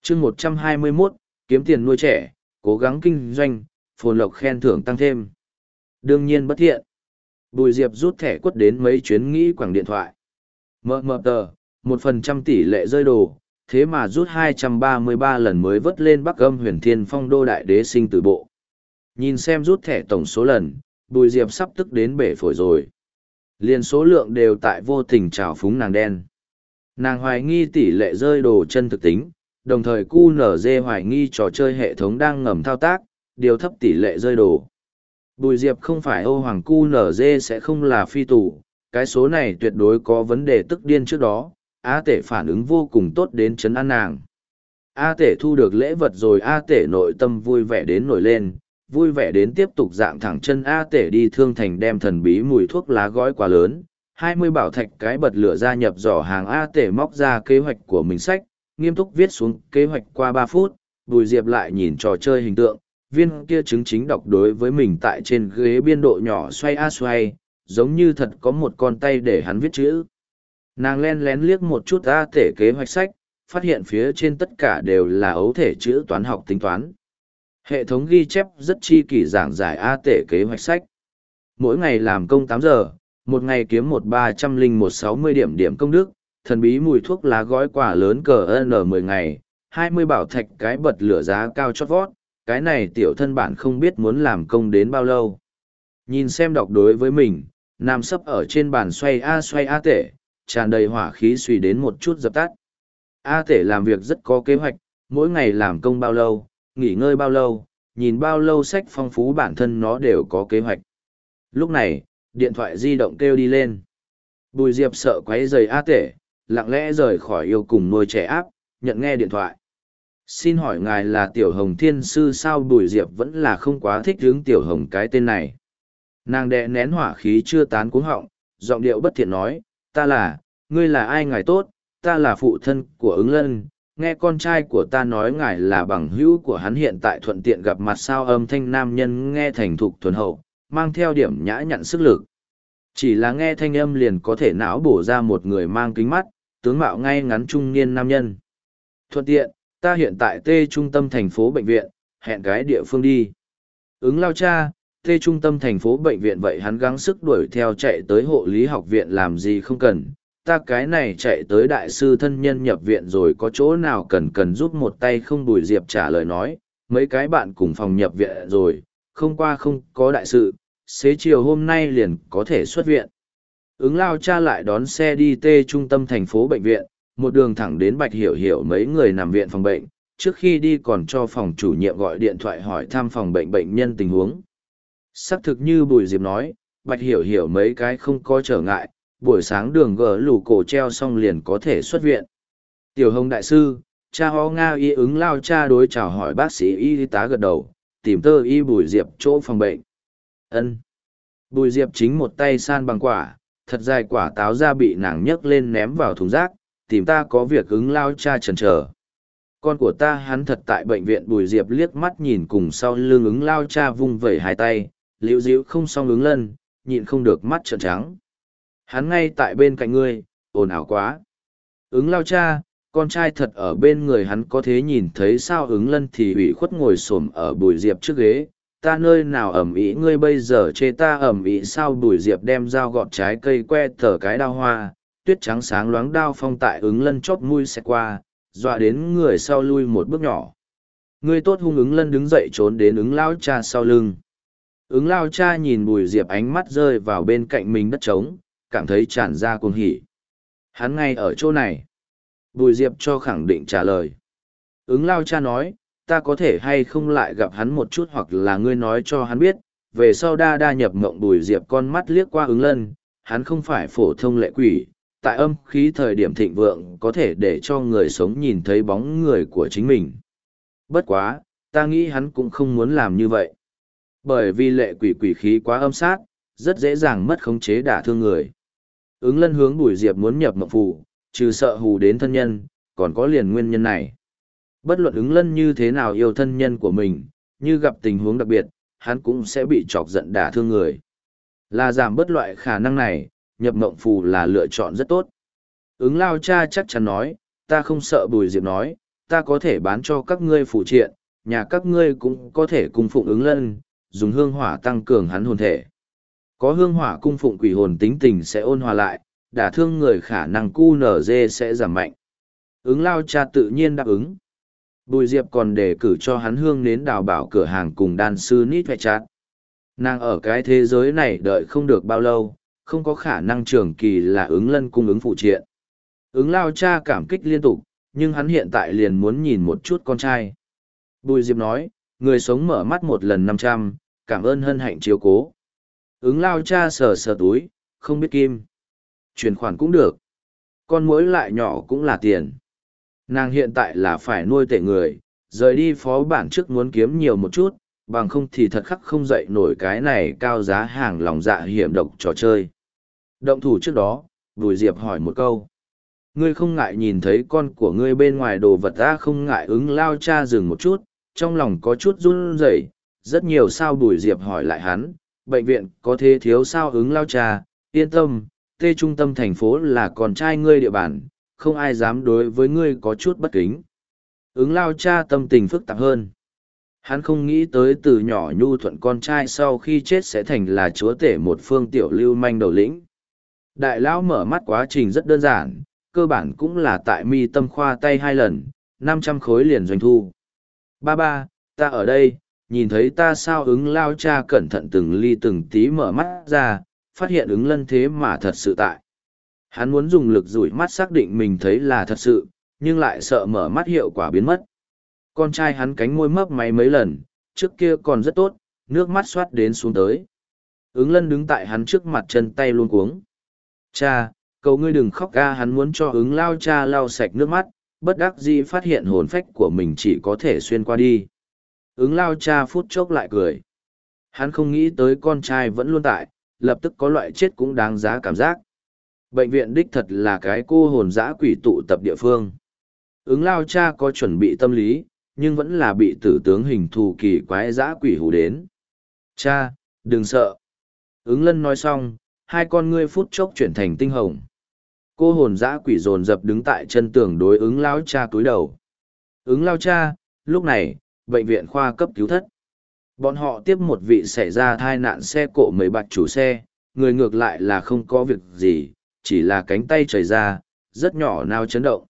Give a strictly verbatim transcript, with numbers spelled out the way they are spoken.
chương một trăm hai mươi mốt, kiếm tiền nuôi trẻ, cố gắng kinh doanh, phồn lộc khen thưởng tăng thêm. Đương nhiên bất thiện. Bùi Diệp rút thẻ quất đến mấy chuyến nghĩ quẳng điện thoại. Mờ mờ tờ, một phần trăm tỷ lệ rơi đồ, thế mà rút hai trăm ba mươi ba lần mới vớt lên Bắc Âm Huyền Thiên Phong đô đại đế sinh tử bộ. Nhìn xem rút thẻ tổng số lần, Bùi Diệp sắp tức đến bể phổi rồi. Liền số lượng đều tại vô tình trào phúng nàng đen. Nàng hoài nghi tỷ lệ rơi đồ chân thực tính, đồng thời cu nở dê hoài nghi trò chơi hệ thống đang ngầm thao tác, điều thấp tỷ lệ rơi đồ. Bùi Diệp không phải Âu Hoàng cu nở dê sẽ không là phi tù, cái số này tuyệt đối có vấn đề tức điên trước đó, A Tể phản ứng vô cùng tốt đến chấn an nàng. A Tể thu được lễ vật rồi A Tể nội tâm vui vẻ đến nổi lên, vui vẻ đến tiếp tục dạng thẳng chân A Tể đi thương thành đem thần bí mùi thuốc lá gói quá lớn, hai mươi bảo thạch cái bật lửa gia nhập giỏ hàng A Tể móc ra kế hoạch của mình sách, nghiêm túc viết xuống kế hoạch qua ba phút, Bùi Diệp lại nhìn trò chơi hình tượng, viên kia chứng chính đọc đối với mình tại trên ghế biên độ nhỏ xoay a xoay, giống như thật có một con tay để hắn viết chữ. Nàng len lén liếc một chút A Tể kế hoạch sách, phát hiện phía trên tất cả đều là ấu thể chữ toán học tính toán. Hệ thống ghi chép rất chi kỷ giảng giải A Tể kế hoạch sách. Mỗi ngày làm công tám giờ, một ngày kiếm một ba trăm linh một sáu mươi điểm điểm công đức, thần bí mùi thuốc lá gói quả lớn cờ N mười ngày, hai mươi bảo thạch cái bật lửa giá cao chót vót, cái này tiểu thân bản không biết muốn làm công đến bao lâu. Nhìn xem đọc đối với mình, nằm sấp ở trên bàn xoay A xoay A Tể, tràn đầy hỏa khí suy đến một chút dập tắt. A Tể làm việc rất có kế hoạch, mỗi ngày làm công bao lâu, nghỉ ngơi bao lâu, nhìn bao lâu sách phong phú bản thân nó đều có kế hoạch. Lúc này, điện thoại di động kêu đi lên. Bùi Diệp sợ quấy rầy A Tể, lặng lẽ rời khỏi yêu cùng nuôi trẻ áp, nhận nghe điện thoại. Xin hỏi ngài là Tiểu Hồng Thiên Sư sao? Bùi Diệp vẫn là không quá thích hướng Tiểu Hồng cái tên này. Nàng đè nén hỏa khí chưa tán cuống họng, giọng điệu bất thiện nói, ta là, ngươi là ai ngài tốt, ta là phụ thân của ứng lân, nghe con trai của ta nói ngài là bằng hữu của hắn hiện tại thuận tiện gặp mặt sao. Âm thanh nam nhân nghe thành thục thuần hậu, mang theo điểm nhã nhặn sức lực. Chỉ là nghe thanh âm liền có thể não bổ ra một người mang kính mắt, tướng mạo ngay ngắn trung niên nam nhân. Thuận tiện, ta hiện tại T trung tâm thành phố bệnh viện, hẹn cái địa phương đi. Ứng lao cha, T trung tâm thành phố bệnh viện vậy hắn gắng sức đuổi theo chạy tới hộ lý học viện làm gì không cần. Ta cái này chạy tới đại sư thân nhân nhập viện rồi có chỗ nào cần cần giúp một tay không? Bùi Diệp trả lời nói, mấy cái bạn cùng phòng nhập viện rồi, không qua không có đại sự, xế chiều hôm nay liền có thể xuất viện. Ứng lao cha lại đón xe đi T trung tâm thành phố bệnh viện, một đường thẳng đến Bạch Hiểu Hiểu mấy người nằm viện phòng bệnh, trước khi đi còn cho phòng chủ nhiệm gọi điện thoại hỏi thăm phòng bệnh bệnh nhân tình huống. Xác thực như Bùi Diệp nói, Bạch Hiểu Hiểu mấy cái không có trở ngại, buổi sáng đường gỡ lù cổ treo xong liền có thể xuất viện. Tiểu Hồng đại sư, cha ho Nga y ứng lao cha đối chào hỏi bác sĩ y tá gật đầu, tìm tơ y Bùi Diệp chỗ phòng bệnh. Ân. Bùi Diệp chính một tay san bằng quả, thật dài quả táo ra bị nàng nhấc lên ném vào thùng rác, tìm ta có việc. Ứng lao cha chần chờ. Con của ta hắn thật tại bệnh viện. Bùi Diệp liếc mắt nhìn cùng sau lưng ứng lao cha vung vẩy hai tay, liễu díu không xong ứng lân, nhịn không được mắt trợn trắng. Hắn ngay tại bên cạnh ngươi, ồn ào quá. Ứng lao cha, con trai thật ở bên người hắn có thế nhìn thấy sao? Ứng lân thì ủy khuất ngồi xổm ở Bùi Diệp trước ghế, ta nơi nào ẩm ý ngươi bây giờ chê ta ẩm ý sao? Bùi Diệp đem dao gọt trái cây que thở cái đao hoa, tuyết trắng sáng loáng đao phong tại ứng lân chóp mũi xẹt qua, dọa đến người sau lui một bước nhỏ. Ngươi tốt hung. Ứng lân đứng dậy trốn đến ứng lao cha sau lưng. Ứng lao cha nhìn Bùi Diệp ánh mắt rơi vào bên cạnh mình đất trống, cảm thấy tràn ra cuồng hỉ. Hắn ngay ở chỗ này. Bùi Diệp cho khẳng định trả lời. Ứng lao cha nói, ta có thể hay không lại gặp hắn một chút hoặc là ngươi nói cho hắn biết, về sau đa đa nhập mộng. Bùi Diệp con mắt liếc qua ứng lân, hắn không phải phổ thông lệ quỷ, tại âm khí thời điểm thịnh vượng có thể để cho người sống nhìn thấy bóng người của chính mình. Bất quá, ta nghĩ hắn cũng không muốn làm như vậy. Bởi vì lệ quỷ quỷ khí quá âm sát, rất dễ dàng mất khống chế đả thương người. Ứng lân hướng Bùi Diệp muốn nhập mộng phù, trừ sợ hù đến thân nhân, còn có liền nguyên nhân này. Bất luận ứng lân như thế nào yêu thân nhân của mình, như gặp tình huống đặc biệt, hắn cũng sẽ bị chọc giận đả thương người. Là giảm bớt loại khả năng này, nhập mộng phù là lựa chọn rất tốt. Ứng lao cha chắc chắn nói, ta không sợ. Bùi Diệp nói, ta có thể bán cho các ngươi phụ triện, nhà các ngươi cũng có thể cung phụng ứng lân, dùng hương hỏa tăng cường hắn hồn thể. Có hương hỏa cung phụng quỷ hồn tính tình sẽ ôn hòa lại, đả thương người khả năng cu nở dê sẽ giảm mạnh. Ứng lao cha tự nhiên đáp ứng. Bùi Diệp còn đề cử cho hắn hương nến đào bảo cửa hàng cùng đan sư nít vẹ chát. Nàng ở cái thế giới này đợi không được bao lâu, không có khả năng trường kỳ là ứng lân cung ứng phụ triện. Ứng lao cha cảm kích liên tục, nhưng hắn hiện tại liền muốn nhìn một chút con trai. Bùi Diệp nói, người sống mở mắt một lần năm trăm, cảm ơn hân hạnh chiếu cố. Ứng lao cha sờ sờ túi, không biết kim. Chuyển khoản cũng được. Con muỗi lại nhỏ cũng là tiền. Nàng hiện tại là phải nuôi tệ người, rời đi phó bản trước muốn kiếm nhiều một chút, bằng không thì thật khắc không dậy nổi cái này cao giá hàng lòng dạ hiểm độc trò chơi. Động thủ trước đó, Bùi Diệp hỏi một câu. Ngươi không ngại nhìn thấy con của ngươi bên ngoài đồ vật ta không ngại ứng lao cha dừng một chút, trong lòng có chút run rẩy. Rất nhiều sao Bùi Diệp hỏi lại hắn, bệnh viện có thế thiếu sao ứng lao cha, yên tâm, tê trung tâm thành phố là con trai ngươi địa bàn, không ai dám đối với ngươi có chút bất kính. Ứng lao cha tâm tình phức tạp hơn. Hắn không nghĩ tới từ nhỏ nhu thuận con trai sau khi chết sẽ thành là chúa tể một phương tiểu lưu manh đầu lĩnh. Đại lão mở mắt quá trình rất đơn giản, cơ bản cũng là tại mi tâm khoa tay hai lần, năm trăm khối liền doanh thu. Ba ba, ta ở đây, nhìn thấy ta sao ứng lao cha cẩn thận từng ly từng tí mở mắt ra, phát hiện ứng lân thế mà thật sự tại. Hắn muốn dùng lực dụi mắt xác định mình thấy là thật sự, nhưng lại sợ mở mắt hiệu quả biến mất. Con trai hắn cánh môi mấp máy mấy lần, trước kia còn rất tốt, nước mắt xoát đến xuống tới. Ứng lân đứng tại hắn trước mặt chân tay luôn cuống. Cha, cầu ngươi đừng khóc ga, hắn muốn cho ứng lao cha lau sạch nước mắt, bất đắc dĩ phát hiện hồn phách của mình chỉ có thể xuyên qua đi. Ứng lao cha phút chốc lại cười. Hắn không nghĩ tới con trai vẫn luôn tại, lập tức có loại chết cũng đáng giá cảm giác. Bệnh viện đích thật là cái cô hồn dã quỷ tụ tập địa phương. Ứng lao cha có chuẩn bị tâm lý, nhưng vẫn là bị tử tướng hình thù kỳ quái dã quỷ hù đến. Cha, đừng sợ. Ứng lân nói xong, hai con ngươi phút chốc chuyển thành tinh hồng. Cô hồn dã quỷ dồn dập đứng tại chân tường đối ứng lao cha cúi đầu. Ứng lao cha, lúc này, bệnh viện khoa cấp cứu thất. Bọn họ tiếp một vị xảy ra thai nạn xe cộ mấy bạch chủ xe, người ngược lại là không có việc gì, chỉ là cánh tay chảy ra, rất nhỏ nào chấn động.